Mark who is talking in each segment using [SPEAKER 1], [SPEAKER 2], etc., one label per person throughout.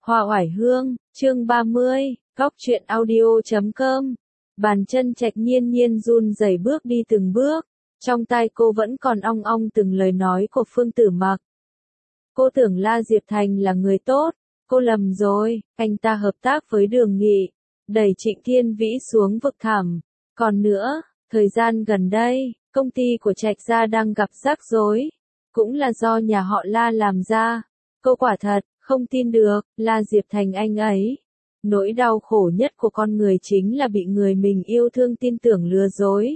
[SPEAKER 1] Hoa oải hương, chương 30, Góc truyện audio.com. Bàn chân Trạch Nhiên Nhiên run rẩy bước đi từng bước, trong tai cô vẫn còn ong ong từng lời nói của Phương Tử Mặc. Cô tưởng La Diệp Thành là người tốt, cô lầm rồi, anh ta hợp tác với Đường Nghị, đẩy Trịnh Thiên Vĩ xuống vực thẳm. Còn nữa, thời gian gần đây, công ty của Trạch gia đang gặp rắc rối, cũng là do nhà họ La làm ra. Cô quả thật không tin được, La Diệp Thành anh ấy. Nỗi đau khổ nhất của con người chính là bị người mình yêu thương tin tưởng lừa dối.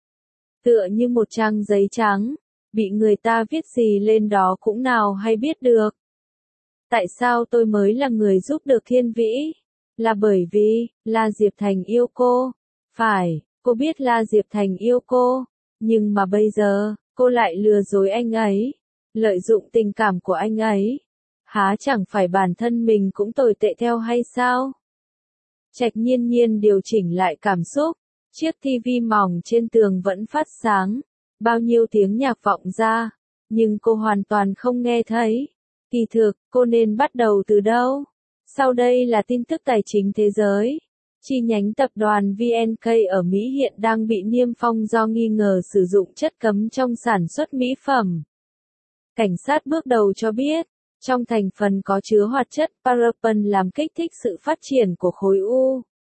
[SPEAKER 1] Tựa như một trang giấy trắng, bị người ta viết gì lên đó cũng nào hay biết được. Tại sao tôi mới là người giúp được Thiên Vĩ? Là bởi vì, La Diệp Thành yêu cô. Phải, cô biết La Diệp Thành yêu cô, nhưng mà bây giờ, cô lại lừa dối anh ấy, lợi dụng tình cảm của anh ấy. Há chẳng phải bản thân mình cũng tồi tệ theo hay sao? Trạch Nhiên Nhiên điều chỉnh lại cảm xúc, chiếc tivi mỏng trên tường vẫn phát sáng, bao nhiêu tiếng nhạc vọng ra, nhưng cô hoàn toàn không nghe thấy. Kỳ thực, cô nên bắt đầu từ đâu? Sau đây là tin tức tài chính thế giới. Chi nhánh tập đoàn VNK ở Mỹ hiện đang bị niêm phong do nghi ngờ sử dụng chất cấm trong sản xuất mỹ phẩm. Cảnh sát bước đầu cho biết, trong thành phần có chứa hoạt chất paraben làm kích thích sự phát triển của khối u.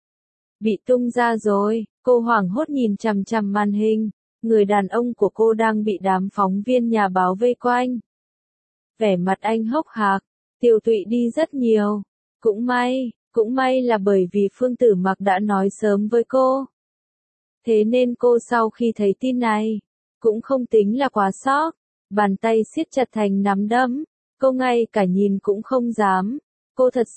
[SPEAKER 1] Bị tung ra rồi, cô hoảng hốt nhìn chằm chằm màn hình, người đàn ông của cô đang bị đám phóng viên nhà báo vây quanh. Vẻ mặt anh hốc hác, tiêu tụy đi rất nhiều. Cũng may là bởi vì Phương Tử Mặc đã nói sớm với cô. Thế nên cô sau khi thấy tin này, cũng không tính là quá sốc, bàn tay siết chặt thành nắm đấm. Cô ngay cả nhìn cũng không dám. Cô thật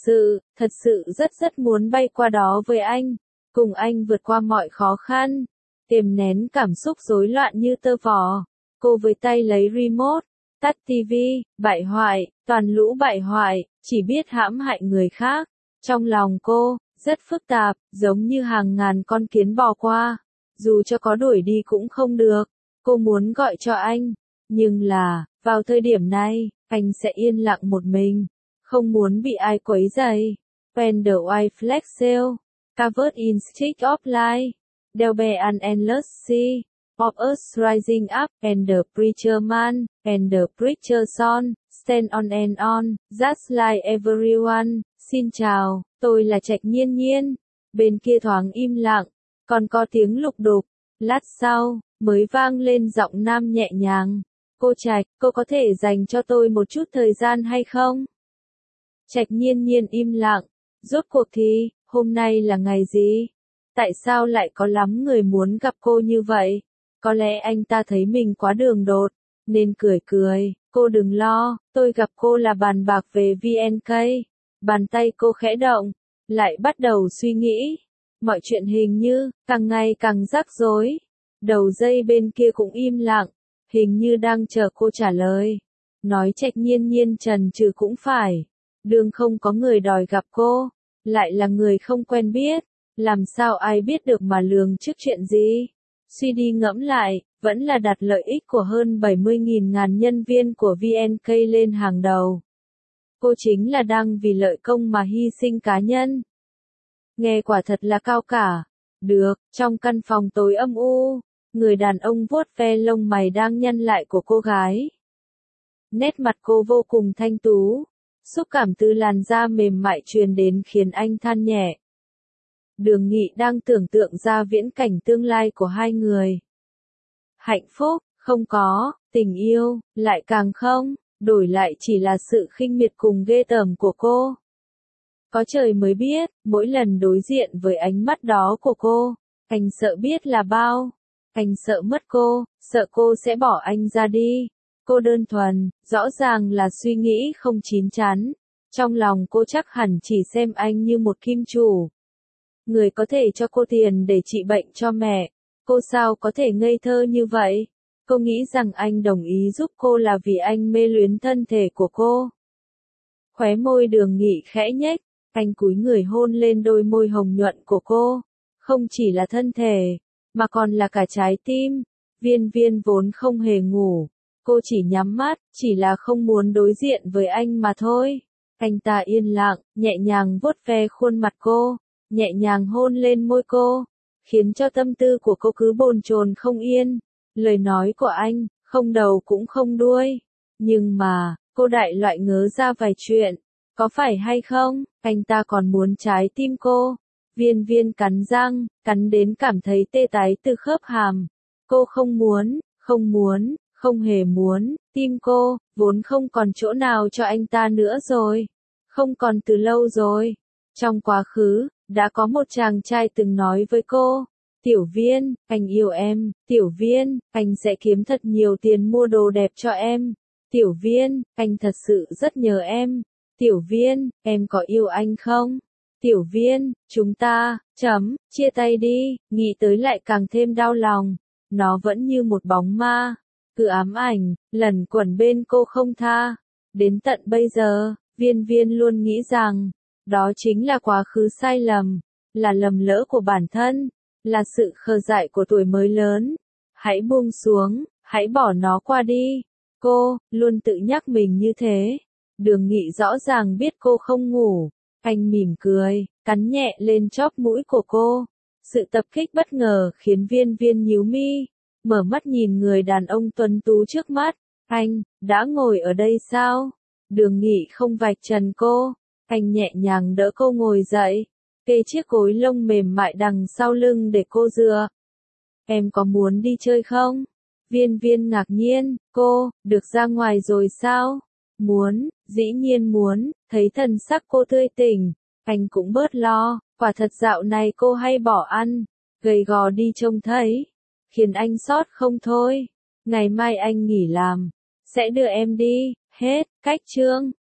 [SPEAKER 1] sự rất muốn bay qua đó với anh, cùng anh vượt qua mọi khó khăn, kiềm nén cảm xúc rối loạn như tơ vò. Cô với tay lấy remote, tắt tivi, bại hoại, toàn lũ bại hoại, chỉ biết hãm hại người khác. Trong lòng cô, rất phức tạp, giống như hàng ngàn con kiến bò qua. Dù cho có đuổi đi cũng không được. Cô muốn gọi cho anh, nhưng là, vào thời điểm này, anh sẽ yên lặng một mình, không muốn bị ai quấy rầy. When the white flag sail, covered in stick of light, there'll be an endless sea of us rising up, and the preacher man, and the preacher son, stand on, just like everyone. Xin chào, tôi là Trạch Nhiên Nhiên. Bên kia thoáng im lặng, còn có tiếng lục đục. Lát sau, mới vang lên giọng nam nhẹ nhàng. Cô Trạch, cô có thể dành cho tôi một chút thời gian hay không? Trạch Nhiên Nhiên im lặng. Rốt cuộc thì, hôm nay là ngày gì? Tại sao lại có lắm người muốn gặp cô như vậy? Có lẽ anh ta thấy mình quá đường đột, nên cười. Cô đừng lo, tôi gặp cô là bàn bạc về VNK. Bàn tay cô khẽ động, lại bắt đầu suy nghĩ. Mọi chuyện hình như, càng ngày càng rắc rối. Đầu dây bên kia cũng im lặng, hình như đang chờ cô trả lời. Nói Trạch Nhiên Nhiên chần chừ cũng phải. Đường không có người đòi gặp cô, lại là người không quen biết. Làm sao ai biết được mà lường trước chuyện gì? Suy đi ngẫm lại, vẫn là đặt lợi ích của hơn 70.000 ngàn nhân viên của VNK lên hàng đầu. Cô chính là đang vì lợi công mà hy sinh cá nhân. Nghe quả thật là cao cả. Được, trong căn phòng tối âm u, người đàn ông vuốt ve lông mày đang nhăn lại của cô gái. Nét mặt cô vô cùng thanh tú, xúc cảm từ làn da mềm mại truyền đến khiến anh than nhẹ. Đường Nghị đang tưởng tượng ra viễn cảnh tương lai của hai người. Hạnh phúc, không có, tình yêu, lại càng không, đổi lại chỉ là sự khinh miệt cùng ghê tởm của cô. Có trời mới biết, mỗi lần đối diện với ánh mắt đó của cô, anh sợ biết là bao. Anh sợ mất cô, sợ cô sẽ bỏ anh ra đi. Cô đơn thuần, rõ ràng là suy nghĩ không chín chắn. Trong lòng cô chắc hẳn chỉ xem anh như một kim chủ. Người có thể cho cô tiền để trị bệnh cho mẹ. Cô sao có thể ngây thơ như vậy? Cô nghĩ rằng anh đồng ý giúp cô là vì anh mê luyến thân thể của cô. Khóe môi Đường Nghị khẽ nhếch, anh cúi người hôn lên đôi môi hồng nhuận của cô. Không chỉ là thân thể, mà còn là cả trái tim. Viên vốn không hề ngủ. Cô chỉ nhắm mắt, chỉ là không muốn đối diện với anh mà thôi. Anh ta yên lặng, nhẹ nhàng vuốt ve khuôn mặt cô, nhẹ nhàng hôn lên môi cô, khiến cho tâm tư của cô cứ bồn chồn không yên. Lời nói của anh, không đầu cũng không đuôi. Nhưng mà, cô đại loại ngớ ra vài chuyện. Có phải hay không, anh ta còn muốn trái tim cô. Viên viên cắn răng, cắn đến cảm thấy tê tái từ khớp hàm. Cô không muốn, không muốn, không hề muốn, tim cô, vốn không còn chỗ nào cho anh ta nữa rồi. Không còn từ lâu rồi. Trong quá khứ, đã có một chàng trai từng nói với cô, Tiểu Viên, anh yêu em, Tiểu Viên, anh sẽ kiếm thật nhiều tiền mua đồ đẹp cho em. Tiểu Viên, anh thật sự rất nhớ em. Tiểu Viên, em có yêu anh không? Tiểu Viên, chúng ta, chia tay đi, nghĩ tới lại càng thêm đau lòng. Nó vẫn như một bóng ma, cứ ám ảnh, lẩn quẩn bên cô không tha. Đến tận bây giờ, Viên Viên luôn nghĩ rằng, đó chính là quá khứ sai lầm, là lầm lỡ của bản thân, là sự khờ dại của tuổi mới lớn. Hãy buông xuống, hãy bỏ nó qua đi. Cô, luôn tự nhắc mình như thế. Đường Nghị rõ ràng biết cô không ngủ. Anh mỉm cười, cắn nhẹ lên chóp mũi của cô. Sự tập kích bất ngờ khiến Viên Viên nhíu mi, mở mắt nhìn người đàn ông tuấn tú trước mắt. Anh, đã ngồi ở đây sao? Đường Nghị không vạch trần cô. Anh nhẹ nhàng đỡ cô ngồi dậy, kê chiếc gối lông mềm mại đằng sau lưng để cô dựa. Em có muốn đi chơi không? Viên Viên ngạc nhiên, cô, được ra ngoài rồi sao? Muốn, dĩ nhiên muốn, thấy thần sắc cô tươi tỉnh, anh cũng bớt lo, quả thật dạo này cô hay bỏ ăn, gầy gò đi trông thấy, khiến anh xót không thôi. Ngày mai anh nghỉ làm, sẽ đưa em đi, hết, cách chương.